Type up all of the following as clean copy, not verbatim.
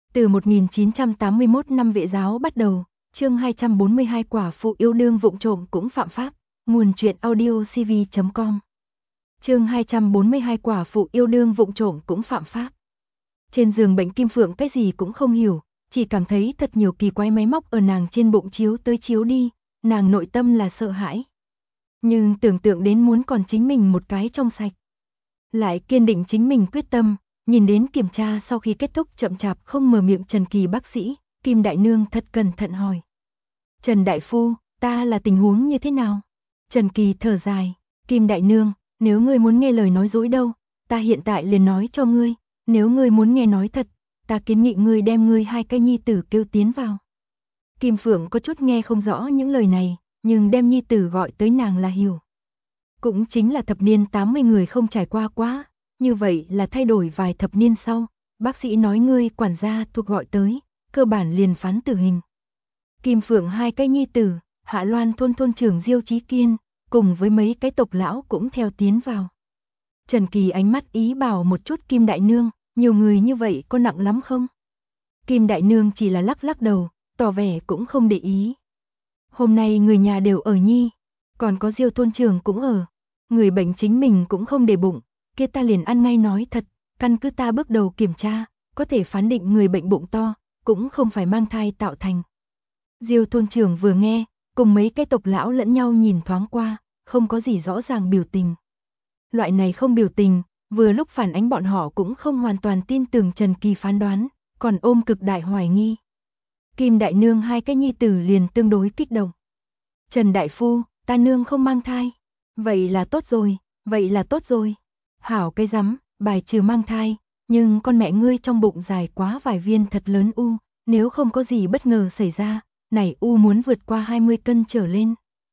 Từ 1981 năm Vệ giáo bắt đầu, chương 242 quả phụ yêu đương vụng trộm cũng phạm pháp, nguồn truyện audio cv.com. Chương 242 quả phụ yêu đương vụng trộm cũng phạm pháp. Trên giường bệnh Kim Phượng cái gì cũng không hiểu, chỉ cảm thấy thật nhiều kỳ quái máy móc ở nàng trên bụng chiếu tới chiếu đi, nàng nội tâm là sợ hãi. Nhưng tưởng tượng đến muốn còn chính mình một cái trong sạch, lại kiên định chính mình quyết tâm. Nhìn đến kiểm tra sau khi kết thúc chậm chạp không mở miệng Trần Kỳ bác sĩ, Kim Đại Nương thật cẩn thận hỏi. Trần Đại Phu, ta là tình huống như thế nào? Trần Kỳ thở dài, Kim Đại Nương, nếu ngươi muốn nghe lời nói dối đâu, ta hiện tại liền nói cho ngươi, nếu ngươi muốn nghe nói thật, ta kiến nghị ngươi đem ngươi hai cái nhi tử kêu tiến vào. Kim Phượng có chút nghe không rõ những lời này, nhưng đem nhi tử gọi tới nàng là hiểu. Cũng chính là thập niên 80 người không trải qua quá. Như vậy là thay đổi vài thập niên sau, bác sĩ nói ngươi quản gia thuộc gọi tới, cơ bản liền phán tử hình. Kim Phượng hai cái nhi tử, Hạ Loan thôn thôn trưởng Diêu Chí Kiên, cùng với mấy cái tộc lão cũng theo tiến vào. Trần Kỳ ánh mắt ý bảo một chút Kim Đại Nương, nhiều người như vậy có nặng lắm không? Kim Đại Nương chỉ là lắc lắc đầu, tỏ vẻ cũng không để ý. Hôm nay người nhà đều ở nhi, còn có Diêu thôn trưởng cũng ở, người bệnh chính mình cũng không để bụng. Kia ta liền ăn ngay nói thật, căn cứ ta bước đầu kiểm tra, có thể phán định người bệnh bụng to, cũng không phải mang thai tạo thành. Diêu thôn trưởng vừa nghe, cùng mấy cái tộc lão lẫn nhau nhìn thoáng qua, không có gì rõ ràng biểu tình. Loại này không biểu tình, vừa lúc phản ánh bọn họ cũng không hoàn toàn tin tưởng Trần Kỳ phán đoán, còn ôm cực đại hoài nghi. Kim Đại Nương hai cái nhi tử liền tương đối kích động. Trần Đại Phu, ta nương không mang thai. Vậy là tốt rồi, vậy là tốt rồi. Hảo cái rắm, bài trừ mang thai, nhưng con mẹ ngươi trong bụng dài quá vài viên thật lớn u, nếu không có gì bất ngờ xảy ra, này u muốn vượt qua 20 cân trở lên.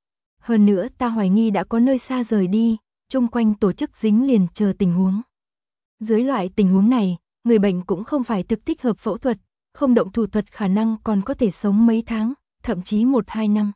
Hơn nữa ta hoài nghi đã có nơi xa rời đi, chung quanh tổ chức dính liền chờ tình huống. Dưới loại tình huống này, người bệnh cũng không phải thực thích hợp phẫu thuật, không động thủ thuật khả năng còn có thể sống mấy tháng, thậm chí 1-2 năm.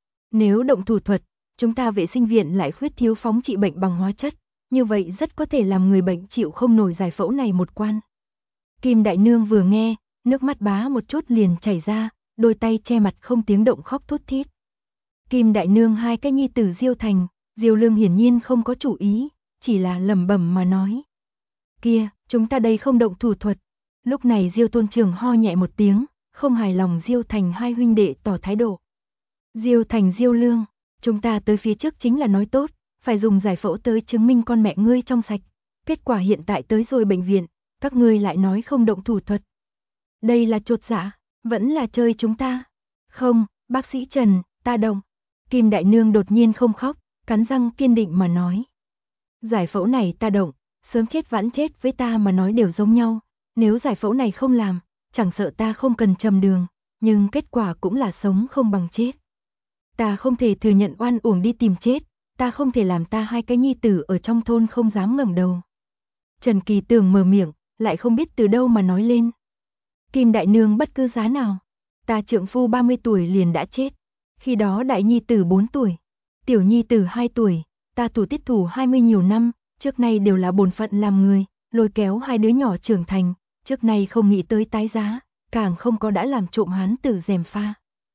Nếu động thủ thuật, chúng ta vệ sinh viện lại khuyết thiếu phóng trị bệnh bằng hóa chất. Như vậy rất có thể làm người bệnh chịu không nổi giải phẫu này một quan. Kim Đại Nương vừa nghe, nước mắt bá một chút liền chảy ra, đôi tay che mặt không tiếng động khóc thút thít. Kim Đại Nương hai cái nhi tử Diêu Thành, Diêu Lương hiển nhiên không có chủ ý, chỉ là lẩm bẩm mà nói. Kia, chúng ta đây không động thủ thuật. Lúc này Diêu thôn trưởng ho nhẹ một tiếng, không hài lòng Diêu Thành hai huynh đệ tỏ thái độ. Diêu Thành Diêu Lương, chúng ta tới phía trước chính là nói tốt. Phải dùng giải phẫu tới chứng minh con mẹ ngươi trong sạch. Kết quả hiện tại tới rồi bệnh viện, các ngươi lại nói không động thủ thuật. Đây là chột dạ, vẫn là chơi chúng ta. Không, bác sĩ Trần, ta động. Kim Đại Nương đột nhiên không khóc, cắn răng kiên định mà nói. Giải phẫu này ta động, sớm chết vãn chết với ta mà nói đều giống nhau. Nếu giải phẫu này không làm, chẳng sợ ta không cần trầm đường, nhưng kết quả cũng là sống không bằng chết. Ta không thể thừa nhận oan uổng đi tìm chết. Ta không thể làm ta hai cái nhi tử ở trong thôn không dám ngẩng đầu. Trần Kỳ tưởng mở miệng, lại không biết từ đâu mà nói lên. Kim Đại Nương bất cứ giá nào. Ta trượng phu 30 tuổi liền đã chết. Khi đó đại nhi tử 4 tuổi. Tiểu nhi tử 2 tuổi. Ta thủ tiết thủ 20 nhiều năm. Trước nay đều là bổn phận làm người. Lôi kéo hai đứa nhỏ trưởng thành. Trước nay không nghĩ tới tái giá. Càng không có đã làm trộm hán tử gièm pha.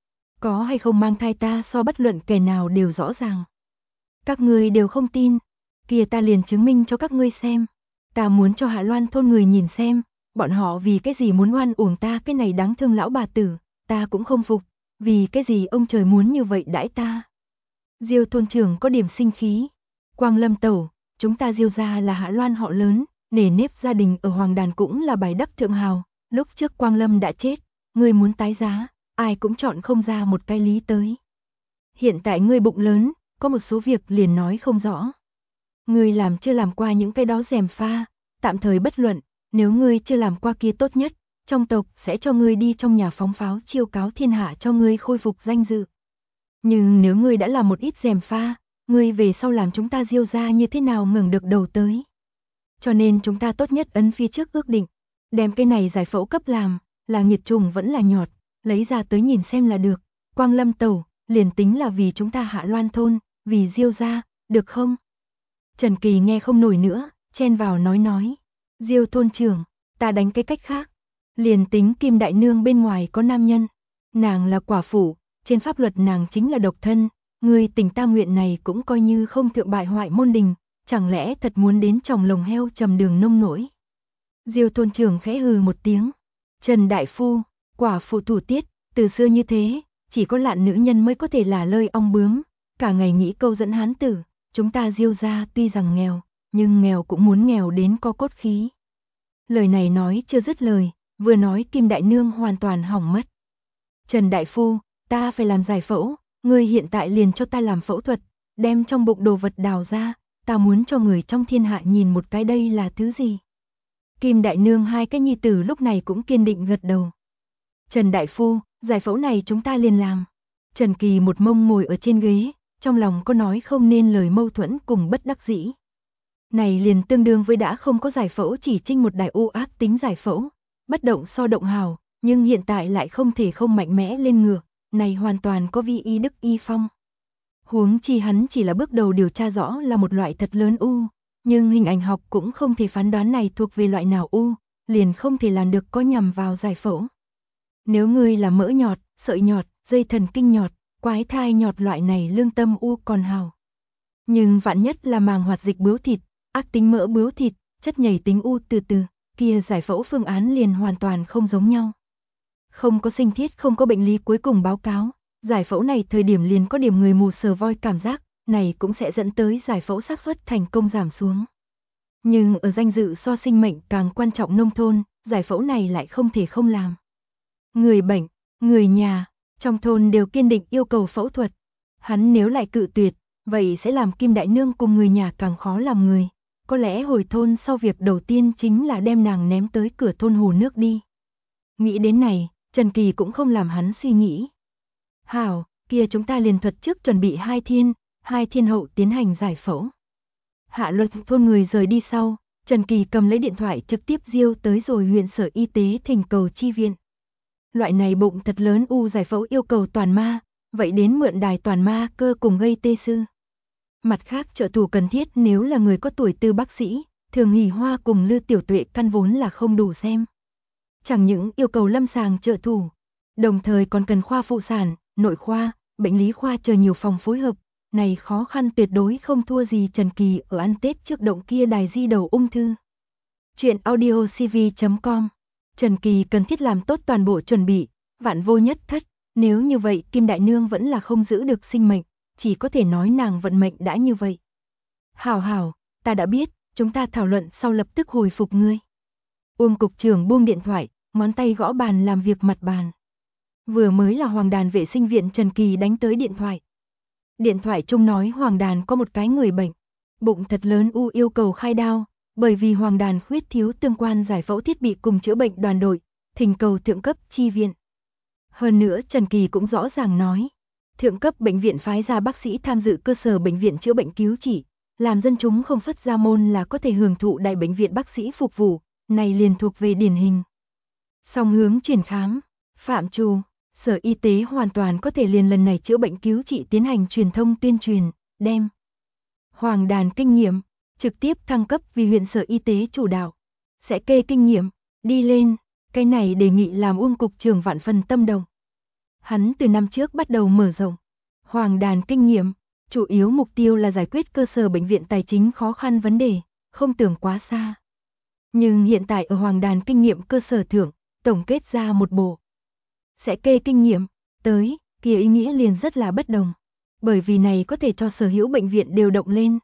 Có hay không mang thai ta so bất luận kẻ nào đều rõ ràng. Các ngươi đều không tin, kia ta liền chứng minh cho các ngươi xem. Ta muốn cho Hạ Loan thôn người nhìn xem, bọn họ vì cái gì muốn oan uổng ta cái này đáng thương lão bà tử, ta cũng không phục, vì cái gì ông trời muốn như vậy đãi ta. Diêu thôn trưởng có điểm sinh khí. Quang Lâm tẩu, chúng ta Diêu gia là Hạ Loan họ lớn, nề nếp gia đình ở Hoàng Đàn cũng là bài đắc thượng hào, lúc trước Quang Lâm đã chết, ngươi muốn tái giá, ai cũng chọn không ra một cái lý tới. Hiện tại ngươi bụng lớn, có một số việc liền nói không rõ. Ngươi làm chưa làm qua những cái đó gièm pha, tạm thời bất luận, nếu ngươi chưa làm qua kia tốt nhất, trong tộc sẽ cho ngươi đi trong nhà phóng pháo chiêu cáo thiên hạ cho ngươi khôi phục danh dự. Nhưng nếu ngươi đã làm một ít gièm pha, ngươi về sau làm chúng ta Diêu gia như thế nào ngẩng được đầu tới. Cho nên chúng ta tốt nhất ấn phía trước ước định, đem cái này giải phẫu cấp làm, là nghiệt trùng vẫn là nhọt, lấy ra tới nhìn xem là được. Quang Lâm tẩu, liền tính là vì chúng ta Hạ Loan thôn, vì Diêu gia, được không? Trần Kỳ nghe không nổi nữa, chen vào nói. Diêu thôn trưởng, ta đánh cái cách khác. Liền tính Kim đại nương bên ngoài có nam nhân, nàng là quả phụ, trên pháp luật nàng chính là độc thân, người tình ta nguyện này cũng coi như không thượng bại hoại môn đình, chẳng lẽ thật muốn đến tròng lồng heo trầm đường nông nổi. Diêu thôn trưởng khẽ hừ một tiếng. Trần đại phu, quả phụ thủ tiết, từ xưa như thế, chỉ có lạn nữ nhân mới có thể là lơi ong bướm, cả ngày nghĩ câu dẫn hán tử, chúng ta Diêu gia tuy rằng nghèo, nhưng nghèo cũng muốn nghèo đến có cốt khí. Lời này nói chưa dứt lời, vừa nói Kim đại nương hoàn toàn hỏng mất. Trần đại phu, ta phải làm giải phẫu, ngươi hiện tại liền cho ta làm phẫu thuật, đem trong bụng đồ vật đào ra, ta muốn cho người trong thiên hạ nhìn một cái đây là thứ gì. Kim đại nương hai cái nhi tử lúc này cũng kiên định gật đầu. Trần đại phu, giải phẫu này chúng ta liền làm. Trần Kỳ một mông ngồi ở trên ghế, trong lòng có nói không nên lời mâu thuẫn cùng bất đắc dĩ. Này liền tương đương với đã không có giải phẫu chỉ trinh một đại u ác tính giải phẫu, bất động so động hào, nhưng hiện tại lại không thể không mạnh mẽ lên ngựa, này hoàn toàn có vi y đức y phong. Huống chi hắn chỉ là bước đầu điều tra rõ là một loại thật lớn u, nhưng hình ảnh học cũng không thể phán đoán này thuộc về loại nào u, liền không thể làm được có nhằm vào giải phẫu. Nếu ngươi là mỡ nhọt, sợi nhọt, dây thần kinh nhọt, quái thai nhọt loại này lương tâm u còn hào. Nhưng vạn nhất là màng hoạt dịch bướu thịt, ác tính mỡ bướu thịt, chất nhầy tính u từ từ, kia giải phẫu phương án liền hoàn toàn không giống nhau. Không có sinh thiết, không có bệnh lý cuối cùng báo cáo, giải phẫu này thời điểm liền có điểm người mù sờ voi cảm giác, này cũng sẽ dẫn tới giải phẫu xác suất thành công giảm xuống. Nhưng ở danh dự so sinh mệnh càng quan trọng nông thôn, giải phẫu này lại không thể không làm. Người bệnh, người nhà, trong thôn đều kiên định yêu cầu phẫu thuật. Hắn nếu lại cự tuyệt, vậy sẽ làm Kim đại nương cùng người nhà càng khó làm người. Có lẽ hồi thôn sau việc đầu tiên chính là đem nàng ném tới cửa thôn hồ nước đi. Nghĩ đến này, Trần Kỳ cũng không làm hắn suy nghĩ. Hảo, kia chúng ta liền thuật trước chuẩn bị 2 thiên hậu tiến hành giải phẫu. Hạ luật thôn người rời đi sau, Trần Kỳ cầm lấy điện thoại trực tiếp diêu tới rồi huyện sở y tế thỉnh cầu chi viện. Loại này bụng thật lớn u giải phẫu yêu cầu toàn ma, vậy đến mượn đài toàn ma cơ cùng gây tê sư. Mặt khác trợ thủ cần thiết nếu là người có tuổi tư bác sĩ, Thường Hỷ Hoa cùng Lư Tiểu Tuệ căn vốn là không đủ xem. Chẳng những yêu cầu lâm sàng trợ thủ, đồng thời còn cần khoa phụ sản, nội khoa, bệnh lý khoa chờ nhiều phòng phối hợp, này khó khăn tuyệt đối không thua gì Trần Kỳ ở ăn Tết trước động kia đài di đầu ung thư. Chuyện audiocv.com. Trần Kỳ cần thiết làm tốt toàn bộ chuẩn bị, vạn vô nhất thất, nếu như vậy Kim đại nương vẫn là không giữ được sinh mệnh, chỉ có thể nói nàng vận mệnh đã như vậy. Hảo, ta đã biết, chúng ta thảo luận sau lập tức hồi phục ngươi. Uông cục trưởng buông điện thoại, ngón tay gõ bàn làm việc mặt bàn. Vừa mới là Hoàng Đàn vệ sinh viện Trần Kỳ đánh tới điện thoại. Điện thoại chung nói Hoàng Đàn có một cái người bệnh, bụng thật lớn u yêu cầu khai đao, bởi vì Hoàng Đàn khuyết thiếu tương quan giải phẫu thiết bị cùng chữa bệnh đoàn đội, thỉnh cầu thượng cấp chi viện. Hơn nữa Trần Kỳ cũng rõ ràng nói, thượng cấp bệnh viện phái ra bác sĩ tham dự cơ sở bệnh viện chữa bệnh cứu trị, làm dân chúng không xuất ra môn là có thể hưởng thụ đại bệnh viện bác sĩ phục vụ, này liền thuộc về điển hình. Song hướng chuyển khám, phạm trù, sở y tế hoàn toàn có thể liền lần này chữa bệnh cứu trị tiến hành truyền thông tuyên truyền, đem Hoàng Đàn kinh nghiệm, trực tiếp thăng cấp vì huyện sở y tế chủ đạo, sẽ kê kinh nghiệm, đi lên, cái này đề nghị làm Uông cục trưởng vạn phần tâm động. Hắn từ năm trước bắt đầu mở rộng Hoàng Đàn kinh nghiệm, chủ yếu mục tiêu là giải quyết cơ sở bệnh viện tài chính khó khăn vấn đề, không tưởng quá xa. Nhưng hiện tại ở Hoàng Đàn kinh nghiệm cơ sở thượng, tổng kết ra một bộ sẽ kê kinh nghiệm, tới, kia ý nghĩa liền rất là bất đồng, bởi vì này có thể cho sở hữu bệnh viện đều động lên.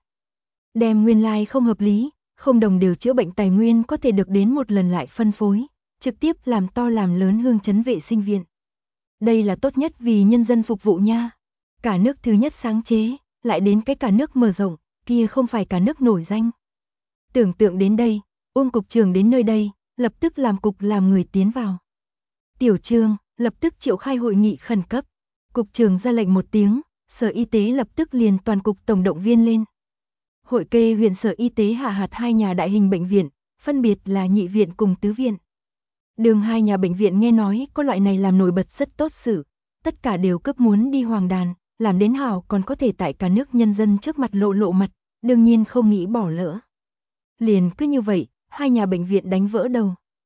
Đem nguyên lai không hợp lý, không đồng đều chữa bệnh tài nguyên có thể được đến một lần lại phân phối, trực tiếp làm to làm lớn hương chấn vệ sinh viện. Đây là tốt nhất vì nhân dân phục vụ nha. Cả nước thứ nhất sáng chế, lại đến cái cả nước mở rộng, kia không phải cả nước nổi danh. Tưởng tượng đến đây, Uông cục trưởng đến nơi đây, lập tức làm cục làm người tiến vào. Tiểu Trương lập tức triệu khai hội nghị khẩn cấp. Cục trưởng ra lệnh một tiếng, sở y tế lập tức liền toàn cục tổng động viên lên. Hội kê huyện sở y tế hạ hạt 2 nhà đại hình bệnh viện, phân biệt là Nhị viện cùng Tứ viện. Đường 2 nhà bệnh viện nghe nói có loại này làm nổi bật rất tốt sự, tất cả đều cấp muốn đi Hoàng Đàn, làm đến hảo còn có thể tại cả nước nhân dân trước mặt lộ mặt, đương nhiên không nghĩ bỏ lỡ. Liền cứ như vậy, 2 nhà bệnh viện đánh vỡ đầu.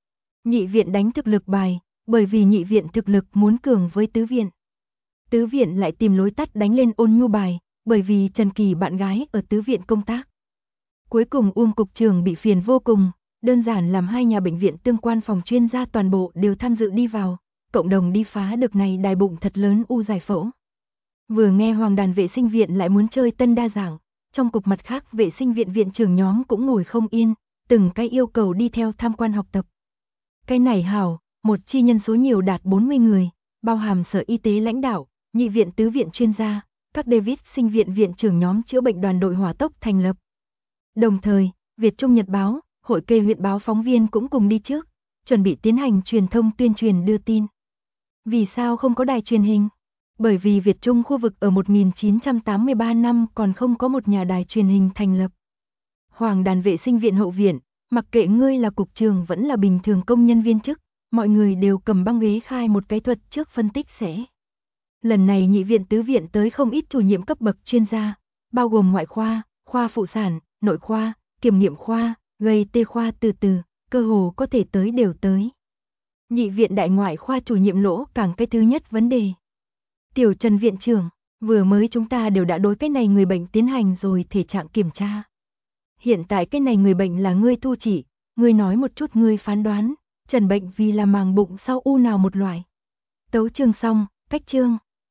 Nhị viện đánh thực lực bài, bởi vì nhị viện thực lực muốn cường với tứ viện. Tứ viện lại tìm lối tắt đánh lên Ôn Nhu bài, bởi vì Trần Kỳ bạn gái ở tứ viện công tác. Cuối cùng cục trưởng bị phiền vô cùng, đơn giản làm hai nhà bệnh viện tương quan phòng chuyên gia toàn bộ đều tham dự đi vào, cộng đồng đi phá được này đài bụng thật lớn giải phẫu. Vừa nghe Hoàng đàn vệ sinh viện lại muốn chơi tân đa dạng, trong cục mặt khác vệ sinh viện viện trưởng nhóm cũng ngồi không yên, từng cái yêu cầu đi theo tham quan học tập. Cái này hảo, một chi nhân số nhiều đạt 40 người, bao hàm sở y tế lãnh đạo, nhị viện tứ viện chuyên gia, các David sinh viện viện trưởng nhóm chữa bệnh đoàn đội hỏa tốc thành lập. Đồng thời, Việt Trung Nhật báo, hội kê huyện báo phóng viên cũng cùng đi trước, chuẩn bị tiến hành truyền thông tuyên truyền đưa tin. Vì sao không có đài truyền hình? Bởi vì Việt Trung khu vực ở 1983 năm còn không có một nhà đài truyền hình thành lập. Hoàng đàn vệ sinh viện hậu viện, mặc kệ ngươi là cục trưởng vẫn là bình thường công nhân viên chức, mọi người đều cầm băng ghế khai một cái thuật trước phân tích sẽ. Lần này nhị viện tứ viện tới không ít chủ nhiệm cấp bậc chuyên gia, bao gồm ngoại khoa, khoa phụ sản, nội khoa, kiểm nghiệm khoa, gây tê khoa từ cơ hồ có thể tới đều tới. Nhị viện đại ngoại khoa chủ nhiệm Lỗ càng cái thứ nhất vấn đề. Tiểu Trần viện trưởng, vừa mới chúng ta đều đã đối cái này người bệnh tiến hành rồi thể trạng kiểm tra. Hiện tại cái này người bệnh là ngươi thu chỉ, ngươi nói một chút ngươi phán đoán, Trần bệnh vì là màng bụng sau u nào một loại. Tấu chương xong, cách chương.